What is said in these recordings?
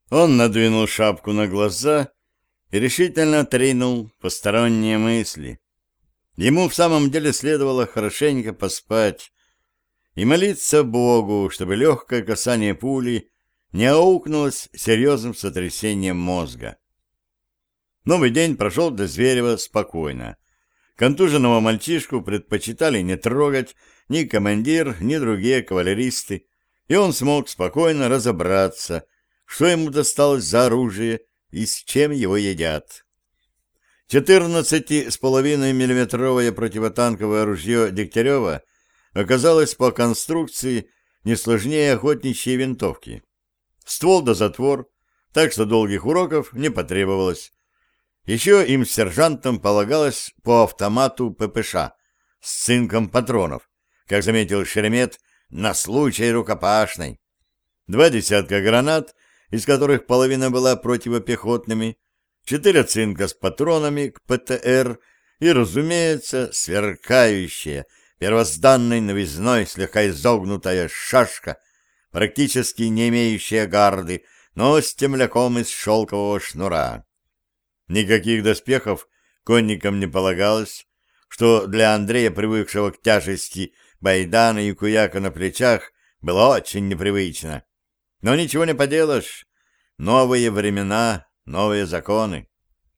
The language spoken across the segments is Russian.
Он надвинул шапку на глаза и решительно отринул посторонние мысли. Ему в самом деле следовало хорошенько поспать и молиться Богу, чтобы легкое касание пули не аукнулось серьезным сотрясением мозга. Новый день прошел для Зверева спокойно. Контуженного мальчишку предпочитали не трогать ни командир, ни другие кавалеристы, и он смог спокойно разобраться, что ему досталось за оружие и с чем его едят. 14,5-миллиметровое противотанковое ружье Дегтярева оказалось по конструкции не сложнее охотничьей винтовки. Ствол да затвор, так что долгих уроков не потребовалось. Еще им с сержантом полагалось по автомату ППШ с цинком патронов, как заметил Шеремет, на случай рукопашной. 2 десятка гранат, из которых половина была противопехотными, 4 цинка с патронами к ПТР и, разумеется, сверкающая, первозданной новизной слегка изогнутая шашка, практически не имеющая гарды, но с темляком из шелкового шнура. Никаких доспехов конникам не полагалось, что для Андрея, привыкшего к тяжести байдана и куяка на плечах, было очень непривычно. Но ничего не поделаешь. Новые времена, новые законы.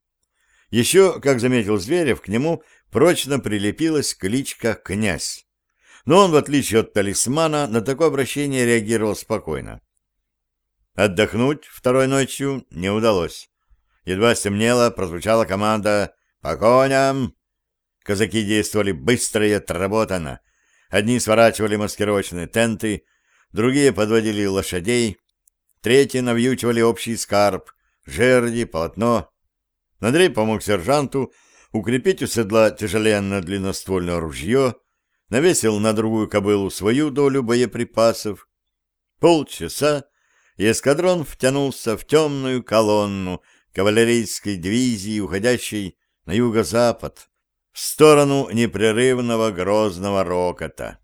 Еще, как заметил Зверев, к нему прочно прилепилась кличка «Князь». Но он, в отличие от талисмана, на такое обращение реагировал спокойно. Отдохнуть второй ночью не удалось. Едва стемнело, прозвучала команда «По коням!». Казаки действовали быстро и отработанно. Одни сворачивали маскировочные тенты, другие подводили лошадей, третьи навьючивали общий скарб, жерди, полотно. Андрей помог сержанту укрепить у седла тяжеленное длинноствольное ружье, навесил на другую кобылу свою долю боеприпасов. Полчаса, и эскадрон втянулся в темную колонну кавалерийской дивизии, уходящей на юго-запад, в сторону непрерывного грозного рокота.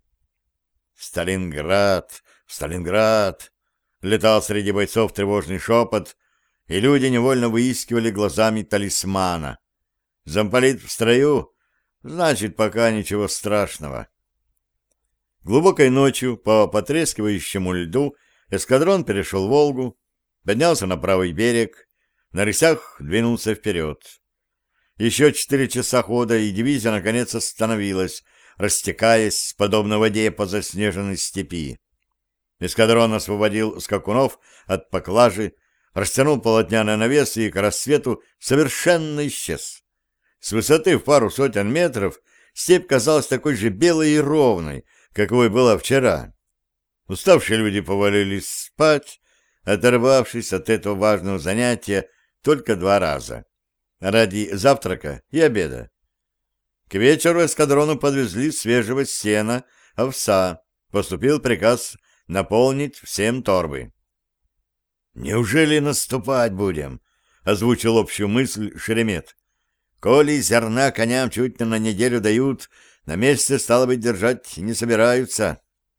«Сталинград! Сталинград!» Летал среди бойцов тревожный шепот, и люди невольно выискивали глазами талисмана. Замполит в строю, значит, пока ничего страшного. Глубокой ночью по потрескивающему льду эскадрон перешел Волгу, поднялся на правый берег, на рысях двинулся вперед. Еще 4 часа хода, и дивизия наконец остановилась, растекаясь, подобно воде по заснеженной степи. Эскадрон освободил скакунов от поклажи, растянул полотняный навес и к рассвету совершенно исчез. С высоты в пару сотен метров степь казалась такой же белой и ровной, какой была вчера. Уставшие люди повалились спать, оторвавшись от этого важного занятия только 2 раза. Ради завтрака и обеда. К вечеру эскадрону подвезли свежего сена, овса. Поступил приказ наполнить всем торбы. «Неужели наступать будем?» — озвучил общую мысль Шеремет. «Коли зерна коням чуть не на неделю дают, на месте, стало быть, держать не собираются».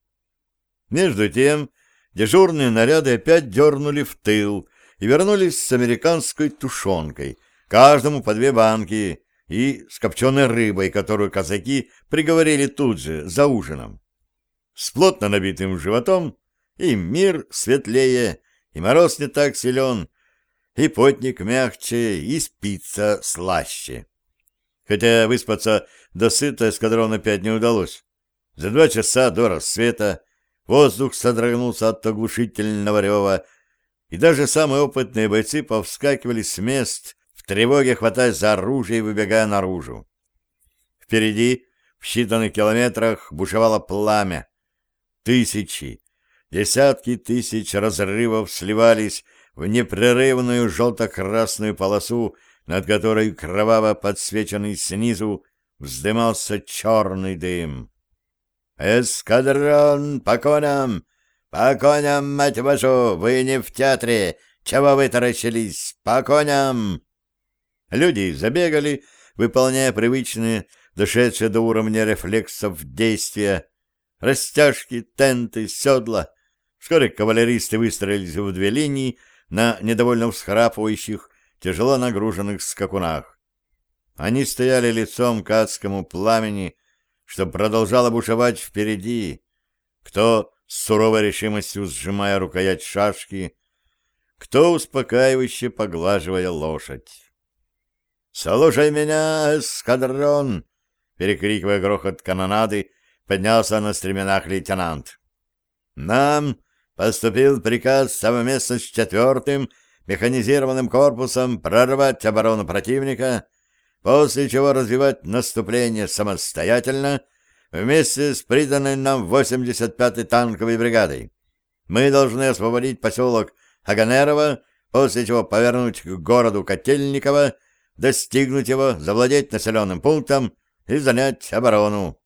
Между тем дежурные наряды опять дернули в тыл и вернулись с американской тушенкой, каждому по 2 банки, и с копченой рыбой, которую казаки приговорили тут же, за ужином. С плотно набитым животом и мир светлее, и мороз не так силен, и потник мягче, и спится слаще. Хотя выспаться досыта эскадрону опять не удалось. За 2 часа до рассвета воздух содрогнулся от оглушительного рева, и даже самые опытные бойцы повскакивали с мест, в тревоге хватаясь за оружие и выбегая наружу. Впереди, в считанных километрах, бушевало пламя. Тысячи, десятки тысяч разрывов сливались в непрерывную желто-красную полосу, над которой, кроваво подсвеченный снизу, вздымался черный дым. «Эскадрон, по коням! По коням, мать вашу! Вы не в театре! Чего вы таращились? По коням!» Люди забегали, выполняя привычные, дошедшие до уровня рефлексов действия. Растяжки, тенты, седла. Вскоре кавалеристы выстроились в 2 линии, на недовольно всхрапывающих, тяжело нагруженных скакунах. Они стояли лицом к адскому пламени, что продолжало бушевать впереди, кто с суровой решимостью сжимая рукоять шашки, кто успокаивающе поглаживая лошадь. «Слушай меня, эскадрон!» Перекрикивая грохот канонады, поднялся на стременах лейтенант. «Нам поступил приказ совместно с 4-м механизированным корпусом прорвать оборону противника, после чего развивать наступление самостоятельно вместе с приданной нам 85-й танковой бригадой. Мы должны освободить поселок Аганерово, после чего повернуть к городу Котельниково, достигнуть его, завладеть населенным пунктом и занять оборону».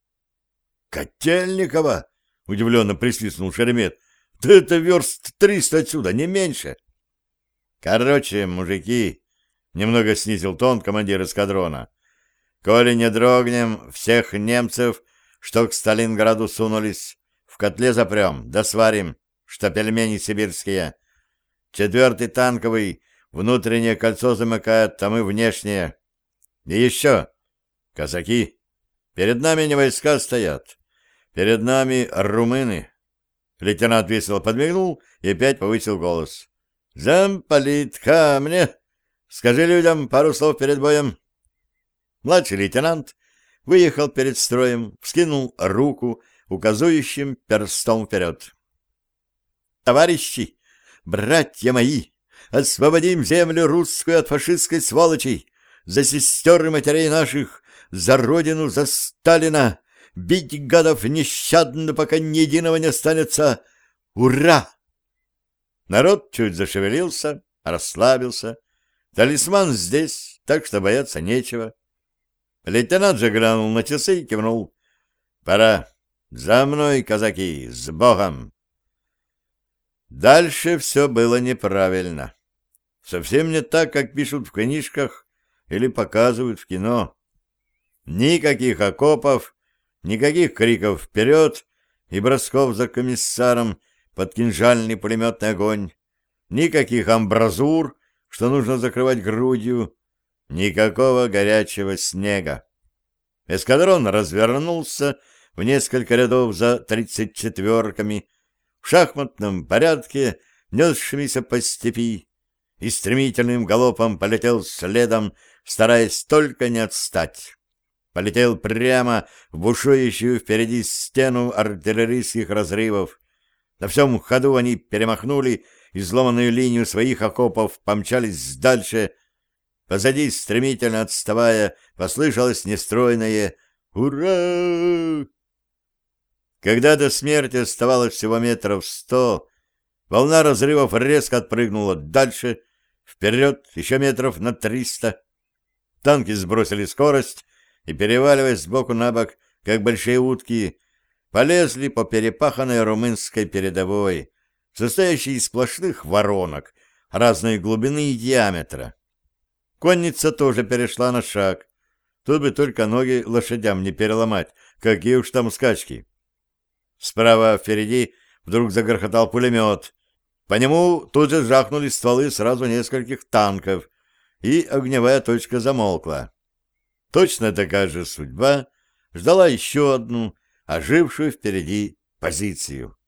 «Котельниково?» — удивленно присвистнул Шеремет. «Да это верст 300 отсюда, не меньше». «Короче, мужики», — немного снизил тон командир эскадрона, «коли не дрогнем, всех немцев, что к Сталинграду сунулись, в котле запрем, да сварим, что пельмени сибирские. 4-й танковый внутреннее кольцо замыкает, а мы внешнее. И еще, казаки, перед нами не войска стоят, перед нами румыны». Лейтенант весело подмигнул и опять повысил голос. «Замполит, ко мне! Скажи людям пару слов перед боем». Младший лейтенант выехал перед строем, вскинул руку указующим перстом вперед. «Товарищи, братья мои, освободим землю русскую от фашистской сволочи, за сестер и матерей наших, за родину, за Сталина! Бить гадов нещадно, пока ни единого не останется! Ура!» Народ чуть зашевелился, расслабился. Талисман здесь, так что бояться нечего. Лейтенант же глянул на часы и кивнул. «Пора. За мной, казаки, с Богом!» Дальше все было неправильно. Совсем не так, как пишут в книжках или показывают в кино. Никаких окопов, никаких криков «вперед» и бросков за комиссаром под кинжальный пулеметный огонь, никаких амбразур, что нужно закрывать грудью, никакого горячего снега. Эскадрон развернулся в несколько рядов за 34-ками, в шахматном порядке, несшимися по степи, и стремительным галопом полетел следом, стараясь только не отстать. Полетел прямо в бушующую впереди стену артиллерийских разрывов. На всем ходу они перемахнули изломанную линию своих окопов, помчались дальше. Позади, стремительно отставая, послышалось нестройное «Ура!». Когда до смерти оставалось всего 100 метров, волна разрывов резко отпрыгнула дальше, вперед еще 300 метров. Танки сбросили скорость и, переваливаясь сбоку на бок, как большие утки, полезли по перепаханной румынской передовой, состоящей из сплошных воронок разной глубины и диаметра. Конница тоже перешла на шаг. Тут бы только ноги лошадям не переломать, какие уж там скачки. Справа впереди вдруг загрохотал пулемет. По нему тут же жахнули стволы сразу нескольких танков, и огневая точка замолкла. Точно такая же судьба ждала еще одну, ожившую впереди позицию.